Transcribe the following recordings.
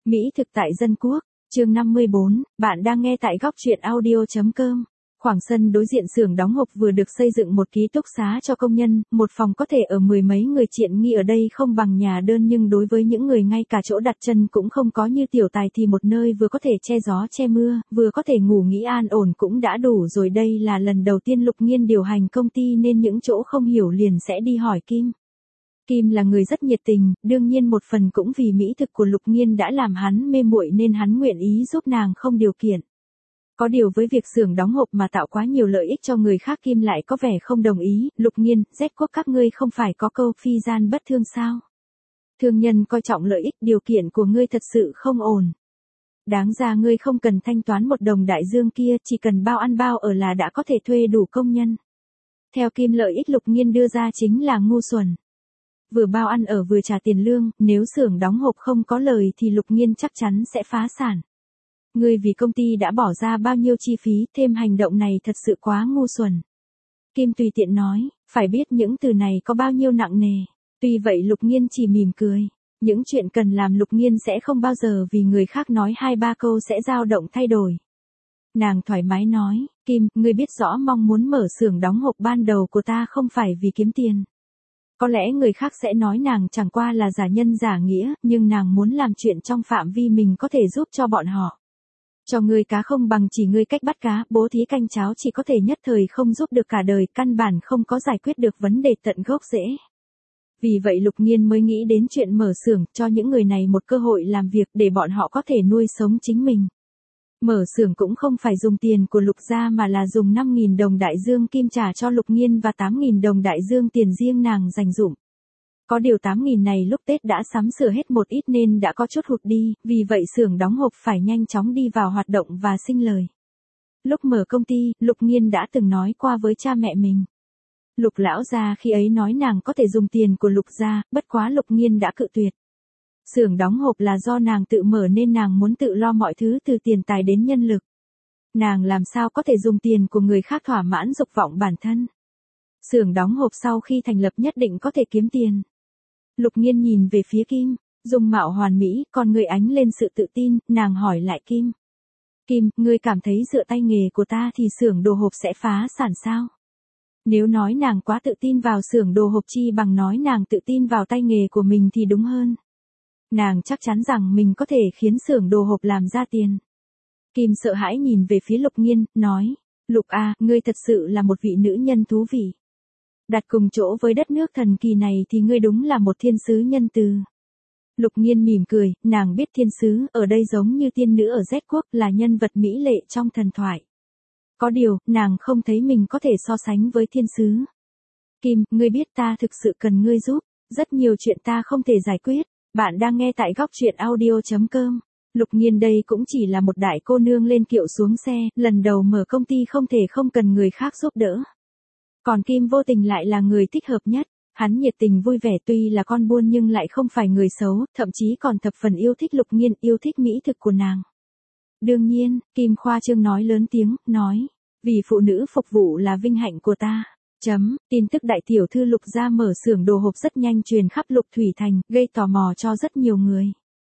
Mỹ thực tại dân quốc, chương 54, bạn đang nghe tại góc truyện audio.com. Khoảng sân đối diện xưởng đóng hộp vừa được xây dựng một ký túc xá cho công nhân, một phòng có thể ở mười mấy người, tiện nghi ở đây không bằng nhà đơn, nhưng đối với những người ngay cả chỗ đặt chân cũng không có như Tiểu Tài thì một nơi vừa có thể che gió che mưa, vừa có thể ngủ nghỉ an ổn cũng đã đủ rồi. Đây là lần đầu tiên Lục Nghiên điều hành công ty nên những chỗ không hiểu liền sẽ đi hỏi Kim. Kim là người rất nhiệt tình, đương nhiên một phần cũng vì mỹ thực của Lục Nghiên đã làm hắn mê muội nên hắn nguyện ý giúp nàng không điều kiện. Có điều với việc xưởng đóng hộp mà tạo quá nhiều lợi ích cho người khác, Kim lại có vẻ không đồng ý. Lục Nghiên, Z quốc các ngươi không phải có câu phi gian bất thương sao? Thương nhân coi trọng lợi ích, điều kiện của ngươi thật sự không ổn. Đáng ra ngươi không cần thanh toán một đồng đại dương kia, chỉ cần bao ăn bao ở là đã có thể thuê đủ công nhân. Theo Kim, lợi ích Lục Nghiên đưa ra chính là ngu xuẩn. Vừa bao ăn ở vừa trả tiền lương, nếu xưởng đóng hộp không có lời thì Lục Nghiên chắc chắn sẽ phá sản. Ngươi vì công ty đã bỏ ra bao nhiêu chi phí, thêm hành động này thật sự quá ngu xuẩn. Kim tùy tiện nói, phải biết những từ này có bao nhiêu nặng nề. Tuy vậy Lục Nghiên chỉ mỉm cười. Những chuyện cần làm Lục Nghiên sẽ không bao giờ vì người khác nói 2-3 câu sẽ dao động thay đổi. Nàng thoải mái nói, Kim, ngươi biết rõ mong muốn mở xưởng đóng hộp ban đầu của ta không phải vì kiếm tiền. Có lẽ người khác sẽ nói nàng chẳng qua là giả nhân giả nghĩa, nhưng nàng muốn làm chuyện trong phạm vi mình có thể giúp cho bọn họ. Cho ngươi cá không bằng chỉ ngươi cách bắt cá, bố thí canh cháo chỉ có thể nhất thời không giúp được cả đời, căn bản không có giải quyết được vấn đề tận gốc rễ. Vì vậy Lục Nghiên mới nghĩ đến chuyện mở xưởng, cho những người này một cơ hội làm việc để bọn họ có thể nuôi sống chính mình. Mở xưởng cũng không phải dùng tiền của Lục gia mà là dùng 5.000 đồng đại dương Kim trả cho Lục Nghiên và 8.000 đồng đại dương tiền riêng nàng dành dụm. Có điều 8.000 này lúc Tết đã sắm sửa hết một ít nên đã có chút hụt đi, vì vậy xưởng đóng hộp phải nhanh chóng đi vào hoạt động và sinh lời. Lúc mở công ty, Lục Nghiên đã từng nói qua với cha mẹ mình. Lục lão gia khi ấy nói nàng có thể dùng tiền của Lục gia, bất quá Lục Nghiên đã cự tuyệt. Xưởng đóng hộp là do nàng tự mở nên nàng muốn tự lo mọi thứ từ tiền tài đến nhân lực. Nàng làm sao có thể dùng tiền của người khác thỏa mãn dục vọng bản thân. Xưởng đóng hộp sau khi thành lập nhất định có thể kiếm tiền. Lục Nghiên nhìn về phía Kim, dung mạo hoàn mỹ, con người ánh lên sự tự tin, nàng hỏi lại Kim. Kim, ngươi cảm thấy dựa tay nghề của ta thì xưởng đồ hộp sẽ phá sản sao? Nếu nói nàng quá tự tin vào xưởng đồ hộp chi bằng nói nàng tự tin vào tay nghề của mình thì đúng hơn. Nàng chắc chắn rằng mình có thể khiến xưởng đồ hộp làm ra tiền. Kim sợ hãi nhìn về phía Lục Nghiên, nói, Lục A, ngươi thật sự là một vị nữ nhân thú vị. Đặt cùng chỗ với đất nước thần kỳ này thì ngươi đúng là một thiên sứ nhân từ. Lục Nghiên mỉm cười, nàng biết thiên sứ ở đây giống như tiên nữ ở Z quốc là nhân vật mỹ lệ trong thần thoại. Có điều, nàng không thấy mình có thể so sánh với thiên sứ. Kim, ngươi biết ta thực sự cần ngươi giúp, rất nhiều chuyện ta không thể giải quyết. Bạn đang nghe tại góc truyện audio.com. Lục Nghiên đây cũng chỉ là một đại cô nương lên kiệu xuống xe, lần đầu mở công ty không thể không cần người khác giúp đỡ. Còn Kim vô tình lại là người thích hợp nhất, hắn nhiệt tình vui vẻ, tuy là con buôn nhưng lại không phải người xấu, thậm chí còn thập phần yêu thích Lục Nghiên, yêu thích mỹ thực của nàng. Đương nhiên, Kim khoa trương nói lớn tiếng, nói, vì phụ nữ phục vụ là vinh hạnh của ta. Tin tức đại tiểu thư Lục gia mở xưởng đồ hộp rất nhanh truyền khắp Lục Thủy Thành, gây tò mò cho rất nhiều người.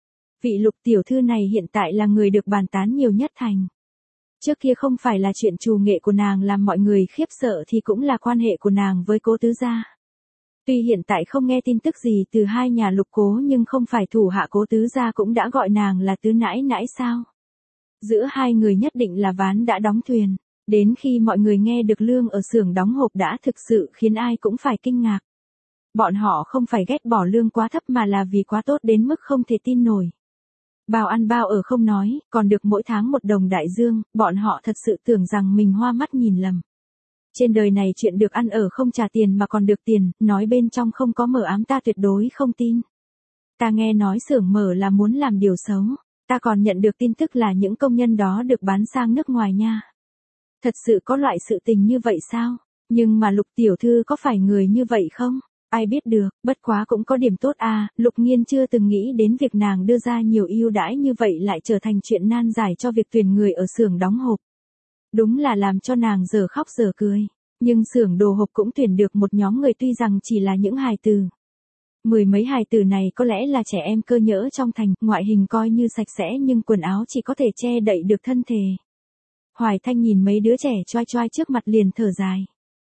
Vị Lục tiểu thư này hiện tại là người được bàn tán nhiều nhất thành. Trước kia không phải là chuyện trù nghệ của nàng làm mọi người khiếp sợ thì cũng là quan hệ của nàng với Cố tứ gia. Tuy hiện tại không nghe tin tức gì từ hai nhà Lục Cố nhưng không phải thủ hạ Cố tứ gia cũng đã gọi nàng là tứ nãi nãi sao? Giữa hai người nhất định là ván đã đóng thuyền. Đến khi mọi người nghe được lương ở xưởng đóng hộp đã thực sự khiến ai cũng phải kinh ngạc. Bọn họ không phải ghét bỏ lương quá thấp mà là vì quá tốt đến mức không thể tin nổi. Bao ăn bao ở không nói, còn được mỗi tháng 1 đồng đại dương, bọn họ thật sự tưởng rằng mình hoa mắt nhìn lầm. Trên đời này chuyện được ăn ở không trả tiền mà còn được tiền, nói bên trong không có mờ ám ta tuyệt đối không tin. Ta nghe nói xưởng mở là muốn làm điều xấu, ta còn nhận được tin tức là những công nhân đó được bán sang nước ngoài nha. Thật sự có loại sự tình như vậy sao? Nhưng mà Lục tiểu thư có phải người như vậy không? Ai biết được, bất quá cũng có điểm tốt à, Lục Nghiên chưa từng nghĩ đến việc nàng đưa ra nhiều ưu đãi như vậy lại trở thành chuyện nan giải cho việc tuyển người ở xưởng đóng hộp. Đúng là làm cho nàng giờ khóc giờ cười. Nhưng xưởng đồ hộp cũng tuyển được một nhóm người tuy rằng chỉ là những hài từ. Mười mấy hài tử này có lẽ là trẻ em cơ nhỡ trong thành, ngoại hình coi như sạch sẽ nhưng quần áo chỉ có thể che đậy được thân thể. Hoài Thanh nhìn mấy đứa trẻ choai choai trước mặt liền thở dài.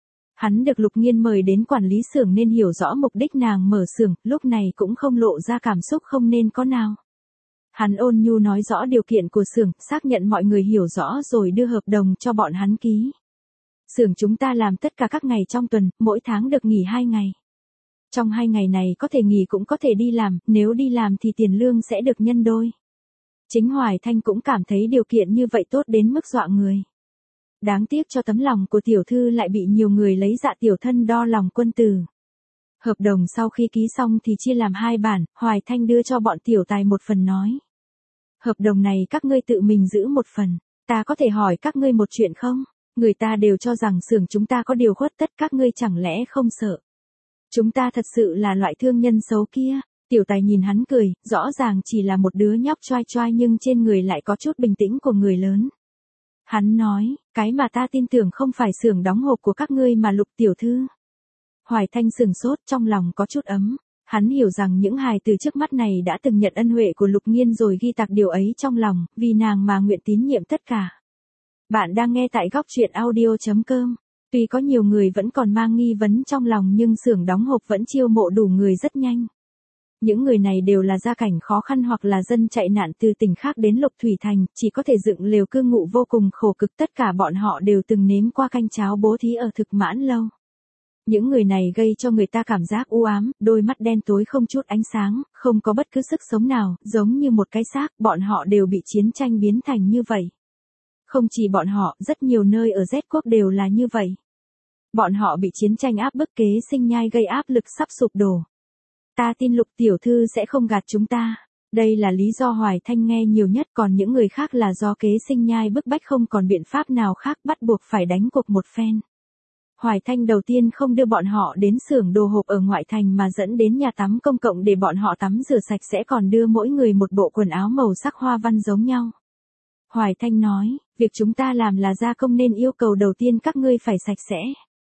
Hắn được Lục Nghiên mời đến quản lý xưởng nên hiểu rõ mục đích nàng mở xưởng, lúc này cũng không lộ ra cảm xúc không nên có nào. Hắn ôn nhu nói rõ điều kiện của xưởng, xác nhận mọi người hiểu rõ rồi đưa hợp đồng cho bọn hắn ký. Xưởng chúng ta làm tất cả các ngày trong tuần, mỗi tháng được nghỉ 2 ngày. Trong 2 ngày này có thể nghỉ cũng có thể đi làm, nếu đi làm thì tiền lương sẽ được nhân đôi. Chính Hoài Thanh cũng cảm thấy điều kiện như vậy tốt đến mức dọa người. Đáng tiếc cho tấm lòng của tiểu thư lại bị nhiều người lấy dạ tiểu thân đo lòng quân tử. Hợp đồng sau khi ký xong thì chia làm 2 bản, Hoài Thanh đưa cho bọn tiểu tài một phần nói. Hợp đồng này các ngươi tự mình giữ một phần, ta có thể hỏi các ngươi một chuyện không? Người ta đều cho rằng xưởng chúng ta có điều khuất tất, các ngươi chẳng lẽ không sợ? Chúng ta thật sự là loại thương nhân xấu kia. Tiểu tài nhìn hắn cười, rõ ràng chỉ là một đứa nhóc choai choai nhưng trên người lại có chút bình tĩnh của người lớn. Hắn nói, cái mà ta tin tưởng không phải xưởng đóng hộp của các ngươi mà Lục tiểu thư. Hoài Thanh sừng sốt, trong lòng có chút ấm. Hắn hiểu rằng những hài từ trước mắt này đã từng nhận ân huệ của Lục Nghiên rồi ghi tạc điều ấy trong lòng, vì nàng mà nguyện tín nhiệm tất cả. Bạn đang nghe tại góc truyện audio.com. Tuy có nhiều người vẫn còn mang nghi vấn trong lòng nhưng xưởng đóng hộp vẫn chiêu mộ đủ người rất nhanh. Những người này đều là gia cảnh khó khăn hoặc là dân chạy nạn từ tỉnh khác đến Lục Thủy Thành, chỉ có thể dựng lều cư ngụ vô cùng khổ cực, tất cả bọn họ đều từng nếm qua canh cháo bố thí ở Thực Mãn Lâu. Những người này gây cho người ta cảm giác u ám, đôi mắt đen tối không chút ánh sáng, không có bất cứ sức sống nào, giống như một cái xác, bọn họ đều bị chiến tranh biến thành như vậy. Không chỉ bọn họ, rất nhiều nơi ở Z quốc đều là như vậy. Bọn họ bị chiến tranh áp bức kế sinh nhai gây áp lực sắp sụp đổ. Ta tin Lục tiểu thư sẽ không gạt chúng ta. Đây là lý do Hoài Thanh nghe nhiều nhất, còn những người khác là do kế sinh nhai bức bách không còn biện pháp nào khác, bắt buộc phải đánh cuộc một phen. Hoài Thanh đầu tiên không đưa bọn họ đến xưởng đồ hộp ở ngoại thành mà dẫn đến nhà tắm công cộng để bọn họ tắm rửa sạch sẽ, còn đưa mỗi người một bộ quần áo màu sắc hoa văn giống nhau. Hoài Thanh nói, việc chúng ta làm là gia công nên yêu cầu đầu tiên các ngươi phải sạch sẽ.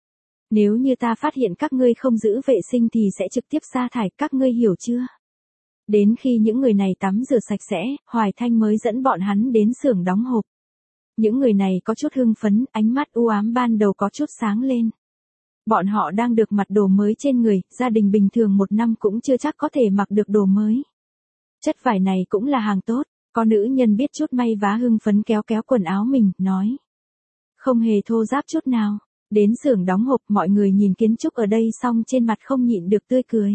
Nếu như ta phát hiện các ngươi không giữ vệ sinh thì sẽ trực tiếp sa thải, các ngươi hiểu chưa? Đến khi những người này tắm rửa sạch sẽ, Hoài Thanh mới dẫn bọn hắn đến xưởng đóng hộp. Những người này có chút hưng phấn, ánh mắt u ám ban đầu có chút sáng lên. Bọn họ đang được mặc đồ mới trên người, gia đình bình thường 1 năm cũng chưa chắc có thể mặc được đồ mới. Chất vải này cũng là hàng tốt, có nữ nhân biết chút may vá hưng phấn kéo kéo quần áo mình, nói. Không hề thô ráp chút nào. Đến xưởng đóng hộp, mọi người nhìn kiến trúc ở đây xong trên mặt không nhịn được tươi cười.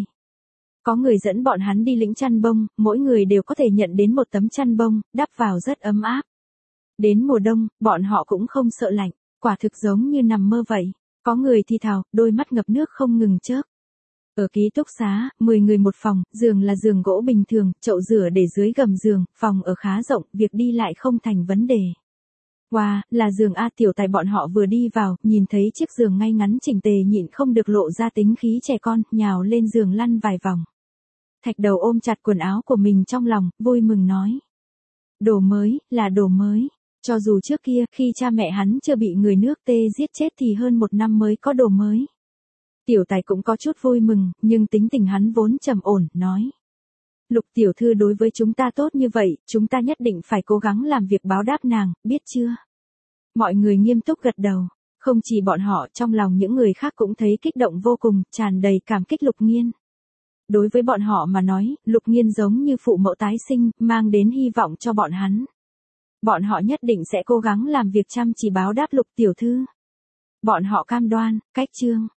Có người dẫn bọn hắn đi lĩnh chăn bông, mỗi người đều có thể nhận đến một tấm chăn bông, đắp vào rất ấm áp. Đến mùa đông, bọn họ cũng không sợ lạnh, quả thực giống như nằm mơ vậy. Có người thì thào, đôi mắt ngập nước không ngừng chớp. Ở ký túc xá, 10 người một phòng, giường là giường gỗ bình thường, chậu rửa để dưới gầm giường, phòng ở khá rộng, việc đi lại không thành vấn đề. Wow, là giường A. Tiểu tài bọn họ vừa đi vào, nhìn thấy chiếc giường ngay ngắn chỉnh tề nhịn không được lộ ra tính khí trẻ con, nhào lên giường lăn vài vòng. Thạch Đầu ôm chặt quần áo của mình trong lòng, vui mừng nói. Đồ mới, là đồ mới. Cho dù trước kia, khi cha mẹ hắn chưa bị người nước Tê giết chết thì hơn 1 năm mới có đồ mới. Tiểu tài cũng có chút vui mừng, nhưng tính tình hắn vốn trầm ổn, nói. Lục tiểu thư đối với chúng ta tốt như vậy, chúng ta nhất định phải cố gắng làm việc báo đáp nàng, biết chưa? Mọi người nghiêm túc gật đầu, không chỉ bọn họ, trong lòng những người khác cũng thấy kích động vô cùng, tràn đầy cảm kích Lục Nghiên. Đối với bọn họ mà nói, Lục Nghiên giống như phụ mẫu tái sinh, mang đến hy vọng cho bọn hắn. Bọn họ nhất định sẽ cố gắng làm việc chăm chỉ báo đáp Lục tiểu thư. Bọn họ cam đoan, cách chương.